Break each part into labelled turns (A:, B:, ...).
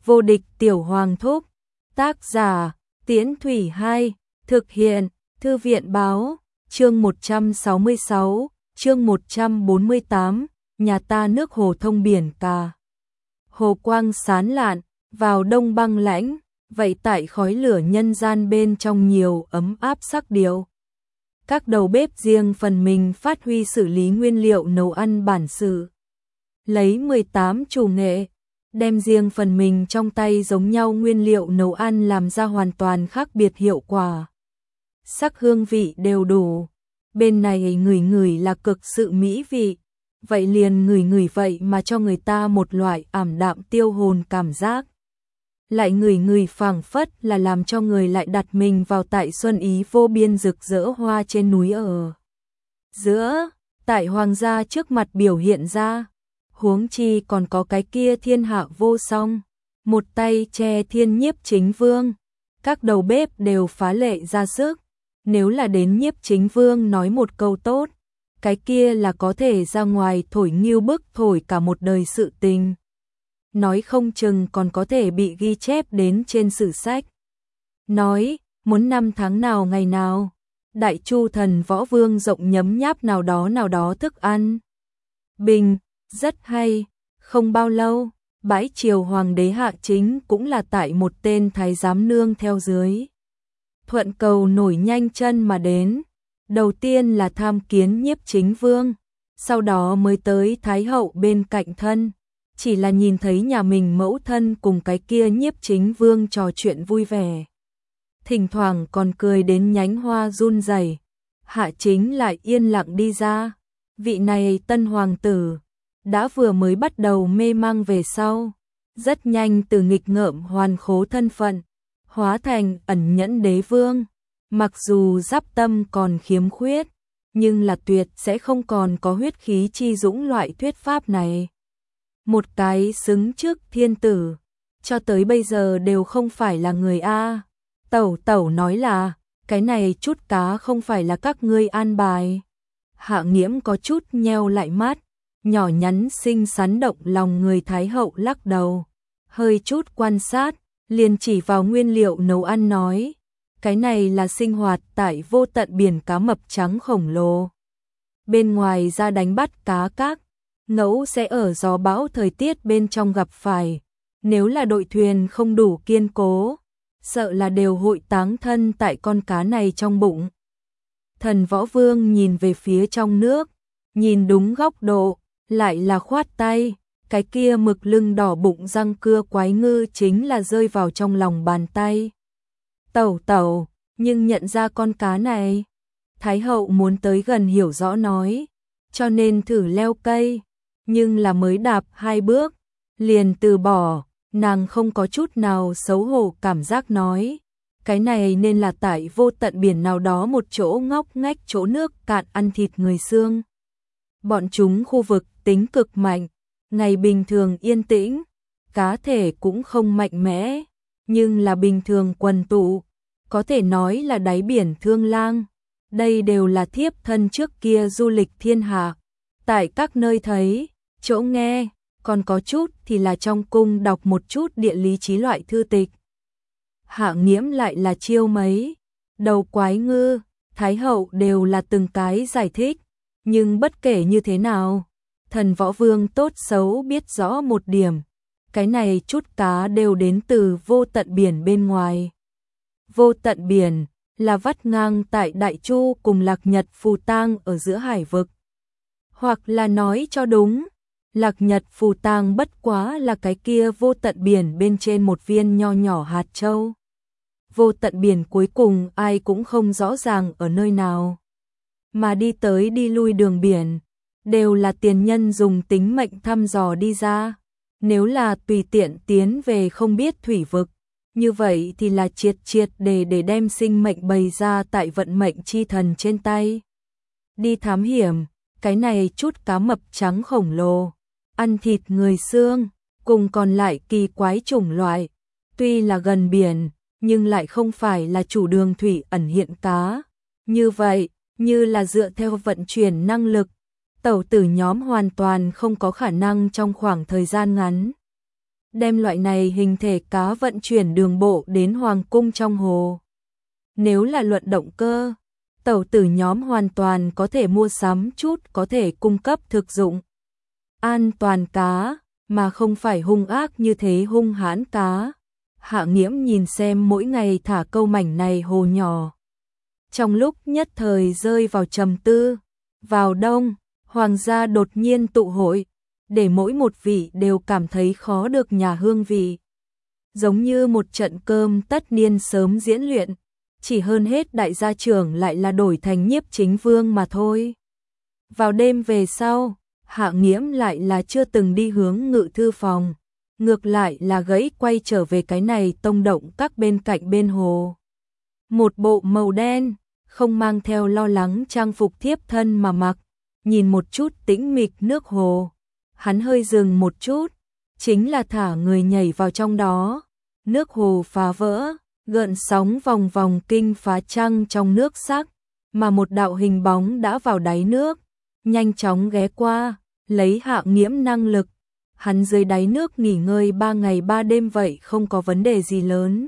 A: Vô địch tiểu hoàng thúc. Tác giả, Tiễn Thủy 2, thực hiện, Thư viện báo, chương 166, chương 148, nhà ta nước hồ thông biển cả. Hồ quang sáng lạn, vào đông băng lãnh, vậy tại khói lửa nhân gian bên trong nhiều ấm áp sắc điệu. Các đầu bếp riêng phần mình phát huy xử lý nguyên liệu nấu ăn bản sự. Lấy 18 chủ nghệ, đem riêng phần mình trong tay giống nhau nguyên liệu nấu ăn làm ra hoàn toàn khác biệt hiệu quả. Sắc hương vị đều đủ, bên này ngửi là cực sự mỹ vị, vậy liền ngửi vậy mà cho người ta một loại ảm đạm tiêu hồn cảm giác. Lại ngửi phảng phất là làm cho người lại đặt mình vào tại xuân ý vô biên rực rỡ hoa trên núi ở giữa, tại hoàng gia trước mặt biểu hiện ra. Huống chi còn có cái kia thiên hạ vô song, một tay che thiên nhiếp chính vương. Các đầu bếp đều phá lệ ra sức, nếu là đến nhiếp chính vương nói một câu tốt, cái kia là có thể ra ngoài thổi nghiêu bức thổi cả một đời sự tình. Nói không chừng còn có thể bị ghi chép đến trên sử sách. Nói, muốn năm tháng nào ngày nào, đại chu thần võ vương rộng nhấm nháp nào đó thức ăn. Bình, rất hay, không bao lâu, bãi triều hoàng đế Hạ Chính cũng là tại một tên thái giám nương theo dưới. Thuận cầu nổi nhanh chân mà đến, đầu tiên là tham kiến nhiếp chính vương, sau đó mới tới thái hậu bên cạnh thân. Chỉ là nhìn thấy nhà mình mẫu thân cùng cái kia nhiếp chính vương trò chuyện vui vẻ. Thỉnh thoảng còn cười đến nhánh hoa run rẩy. Hạ Chính lại yên lặng đi ra. Vị này tân hoàng tử, đã vừa mới bắt đầu mê mang về sau. Rất nhanh từ nghịch ngợm hoàn khố thân phận, hóa thành ẩn nhẫn đế vương. Mặc dù giáp tâm còn khiếm khuyết, nhưng là tuyệt sẽ không còn có huyết khí chi dũng loại thuyết pháp này. Một cái xứng trước thiên tử, cho tới bây giờ đều không phải là người A. Tẩu nói là, cái này chút cá không phải là các ngươi an bài. Hạ Nghiễm có chút nheo lại mắt, nhỏ nhắn xinh xắn động lòng người thái hậu lắc đầu. Hơi chút quan sát, liền chỉ vào nguyên liệu nấu ăn nói. Cái này là sinh hoạt tại vô tận biển cá mập trắng khổng lồ. Bên ngoài ra đánh bắt cá các, ngẫu sẽ ở gió bão thời tiết bên trong gặp phải. Nếu là đội thuyền không đủ kiên cố, sợ là đều hội táng thân tại con cá này trong bụng. Thần Võ Vương nhìn về phía trong nước, nhìn đúng góc độ, lại là khoát tay. Cái kia mực lưng đỏ bụng răng cưa quái ngư chính là rơi vào trong lòng bàn tay. Tẩu, nhưng nhận ra con cá này. Thái hậu muốn tới gần hiểu rõ nói, cho nên thử leo cây. Nhưng là mới đạp 2 bước, liền từ bỏ, nàng không có chút nào xấu hổ cảm giác nói. Cái này nên là tại vô tận biển nào đó một chỗ ngóc ngách chỗ nước cạn ăn thịt người xương. Bọn chúng khu vực tính cực mạnh, ngày bình thường yên tĩnh, cá thể cũng không mạnh mẽ, nhưng là bình thường quần tụ, có thể nói là đáy biển thương lang. Đây đều là thiếp thân trước kia du lịch thiên hạ, tại các nơi thấy, chỗ nghe, còn có chút thì là trong cung đọc một chút địa lý trí loại thư tịch. Hạ Nghiễm lại là chiêu mấy, đầu quái ngư, thái hậu đều là từng cái giải thích, nhưng bất kể như thế nào, thần Võ Vương tốt xấu biết rõ một điểm, cái này chút cá đều đến từ vô tận biển bên ngoài. Vô tận biển là vắt ngang tại Đại Chu cùng Lạc Nhật Phù Tang ở giữa hải vực. Hoặc là nói cho đúng, Lạc Nhật Phù Tang bất quá là cái kia vô tận biển bên trên một viên nho nhỏ hạt châu. Vô tận biển cuối cùng ai cũng không rõ ràng ở nơi nào. Mà đi tới đi lui đường biển, đều là tiền nhân dùng tính mệnh thăm dò đi ra. Nếu là tùy tiện tiến về không biết thủy vực, như vậy thì là triệt để đem sinh mệnh bày ra tại vận mệnh chi thần trên tay. Đi thám hiểm, cái này chút cá mập trắng khổng lồ, ăn thịt người xương, cùng còn lại kỳ quái chủng loại. Tuy là gần biển, nhưng lại không phải là chủ đường thủy ẩn hiện cá. Như vậy, như là dựa theo vận chuyển năng lực, tẩu tử nhóm hoàn toàn không có khả năng trong khoảng thời gian ngắn đem loại này hình thể cá vận chuyển đường bộ đến hoàng cung trong hồ. Nếu là luận động cơ, tàu tử nhóm hoàn toàn có thể mua sắm chút có thể cung cấp thực dụng an toàn cá, mà không phải hung ác như thế hung hãn cá. Hạ Nghiễm nhìn xem mỗi ngày thả câu mảnh này hồ nhỏ. Trong lúc nhất thời rơi vào trầm tư, vào đông, hoàng gia đột nhiên tụ hội, để mỗi một vị đều cảm thấy khó được nhà hương vị. Giống như một trận cơm tất niên sớm diễn luyện, chỉ hơn hết đại gia trưởng lại là đổi thành Nhiếp Chính Vương mà thôi. Vào đêm về sau, Hạ Nghiễm lại là chưa từng đi hướng ngự thư phòng, ngược lại là gãy quay trở về cái này tông động các bên cạnh bên hồ. Một bộ màu đen, không mang theo lo lắng trang phục thiếp thân mà mặc, nhìn một chút tĩnh mịch nước hồ. Hắn hơi dừng một chút, chính là thả người nhảy vào trong đó. Nước hồ phá vỡ, gợn sóng vòng vòng kinh phá trăng trong nước sắc, mà một đạo hình bóng đã vào đáy nước, nhanh chóng ghé qua, lấy Hạ Nghiễm năng lực. Hắn dưới đáy nước nghỉ ngơi 3 ngày 3 đêm vậy không có vấn đề gì lớn.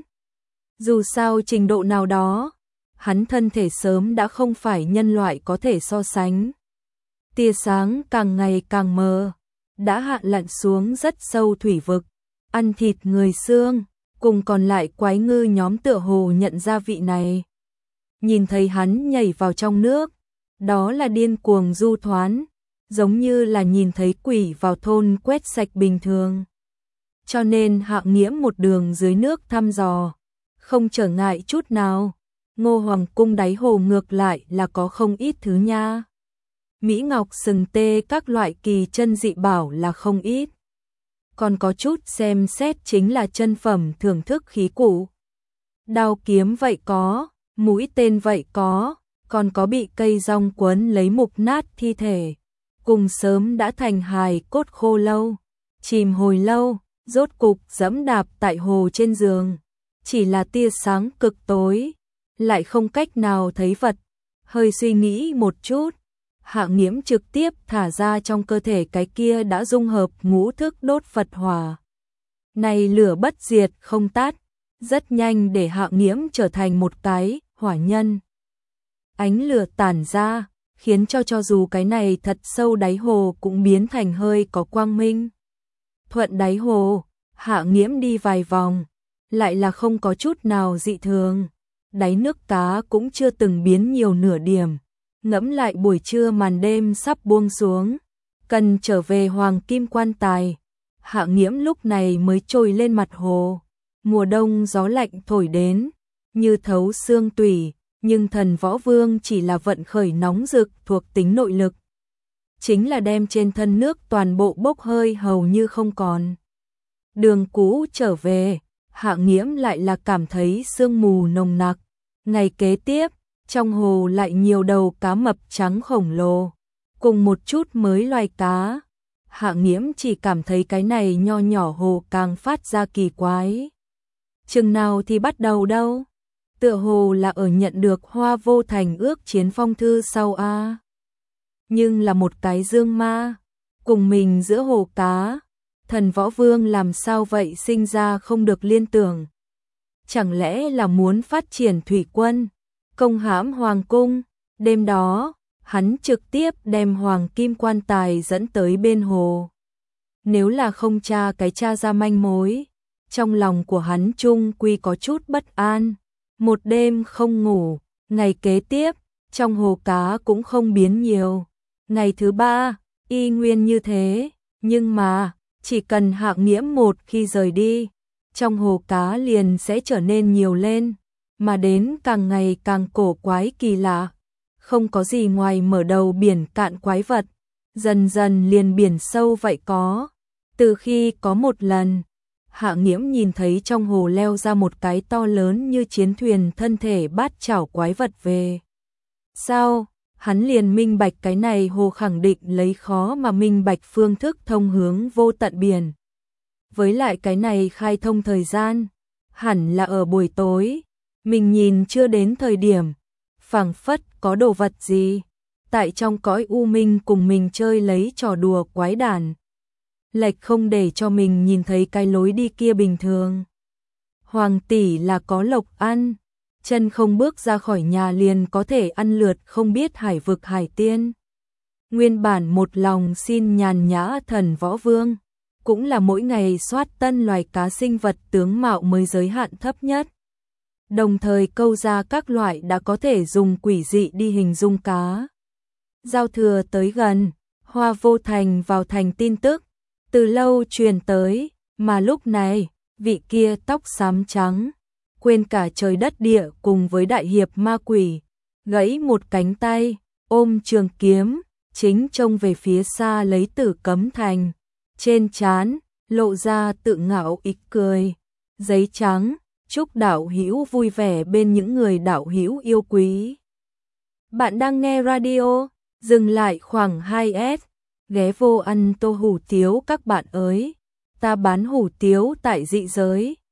A: Dù sao trình độ nào đó, hắn thân thể sớm đã không phải nhân loại có thể so sánh. Tia sáng càng ngày càng mờ, đã hạ lặn xuống rất sâu thủy vực, ăn thịt người xương, cùng còn lại quái ngư nhóm tựa hồ nhận ra vị này. Nhìn thấy hắn nhảy vào trong nước, đó là điên cuồng du thoán, giống như là nhìn thấy quỷ vào thôn quét sạch bình thường. Cho nên Hạ Nghiễm một đường dưới nước thăm dò, không trở ngại chút nào. Ngô Hoàng cung đáy hồ ngược lại là có không ít thứ nha. Mỹ ngọc sừng tê các loại kỳ chân dị bảo là không ít. Còn có chút xem xét chính là chân phẩm thưởng thức khí cụ. Đao kiếm vậy có, mũi tên vậy có, còn có bị cây rong quấn lấy mục nát thi thể. Cùng sớm đã thành hài cốt khô lâu, chìm hồi lâu, rốt cục dẫm đạp tại hồ trên giường. Chỉ là tia sáng cực tối, lại không cách nào thấy vật. Hơi suy nghĩ một chút, Hạ Nghiễm trực tiếp thả ra trong cơ thể cái kia đã dung hợp ngũ thức đốt Phật hỏa. Này lửa bất diệt không tắt, rất nhanh để Hạ Nghiễm trở thành một cái hỏa nhân. Ánh lửa tản ra, khiến cho dù cái này thật sâu đáy hồ cũng biến thành hơi có quang minh. Thuận đáy hồ, Hạ Nghiễm đi vài vòng, lại là không có chút nào dị thường. Đáy nước cá cũng chưa từng biến nhiều nửa điểm. Ngẫm lại buổi trưa màn đêm sắp buông xuống, cần trở về Hoàng Kim Quan Tài. Hạ Nghiễm lúc này mới trồi lên mặt hồ. Mùa đông gió lạnh thổi đến, như thấu xương tủy, nhưng Thần Võ Vương chỉ là vận khởi nóng rực thuộc tính nội lực. Chính là đem trên thân nước toàn bộ bốc hơi hầu như không còn. Đường cũ trở về, Hạ Nghiễm lại là cảm thấy sương mù nồng nặc. Ngày kế tiếp, trong hồ lại nhiều đầu cá mập trắng khổng lồ, cùng một chút mới loài cá. Hạ Nghiễm chỉ cảm thấy cái này nho nhỏ hồ càng phát ra kỳ quái. Chừng nào thì bắt đầu đâu? Tựa hồ là ở nhận được Hoa Vô Thành ước chiến phong thư sau a. Nhưng là một cái dương ma, cùng mình giữa hồ cá. Thần Võ Vương làm sao vậy sinh ra không được liên tưởng? Chẳng lẽ là muốn phát triển thủy quân, công hãm hoàng cung? Đêm đó, hắn trực tiếp đem Hoàng Kim Quan Tài dẫn tới bên hồ. Nếu là không tra cái tra ra manh mối, trong lòng của hắn chung quy có chút bất an. Một đêm không ngủ, ngày kế tiếp, trong hồ cá cũng không biến nhiều. Ngày thứ 3, y nguyên như thế, nhưng mà, chỉ cần Hạ Nghiễm một khi rời đi, trong hồ cá liền sẽ trở nên nhiều lên, mà đến càng ngày càng cổ quái kỳ lạ. Không có gì ngoài mở đầu biển cạn quái vật, dần dần liền biển sâu vậy có. Từ khi có một lần, Hạ Nghiễm nhìn thấy trong hồ leo ra một cái to lớn như chiến thuyền thân thể bát chảo quái vật về. Sau, hắn liền minh bạch cái này hồ khẳng định lấy khó mà minh bạch phương thức thông hướng vô tận biển. Với lại cái này khai thông thời gian, hẳn là ở buổi tối, mình nhìn chưa đến thời điểm, phảng phất có đồ vật gì tại trong cõi u minh cùng mình chơi lấy trò đùa quái đản. lệch không để cho mình nhìn thấy cái lối đi kia bình thường. Hoàng tỷ là có lộc ăn, chân không bước ra khỏi nhà liền có thể ăn lượt không biết hải vực hải tiên. Nguyên bản một lòng xin nhàn nhã thần võ vương, cũng là mỗi ngày soát tân loài cá sinh vật tướng mạo mới giới hạn thấp nhất. Đồng thời câu ra các loại đã có thể dùng quỷ dị đi hình dung cá. Giao thừa tới gần, Hoa Vô Thành vào thành tin tức, từ lâu truyền tới, mà lúc này, vị kia tóc xám trắng, quên cả trời đất địa cùng với đại hiệp ma quỷ, gãy một cánh tay, ôm trường kiếm, chính trông về phía xa lấy Tử Cấm Thành, trên trán lộ ra tự ngạo ý cười, giấy trắng, chúc đạo hữu vui vẻ bên những người đạo hữu yêu quý. Bạn đang nghe radio, dừng lại khoảng 2S, ghé vô ăn tô hủ tiếu các bạn ơi, ta bán hủ tiếu tại dị giới,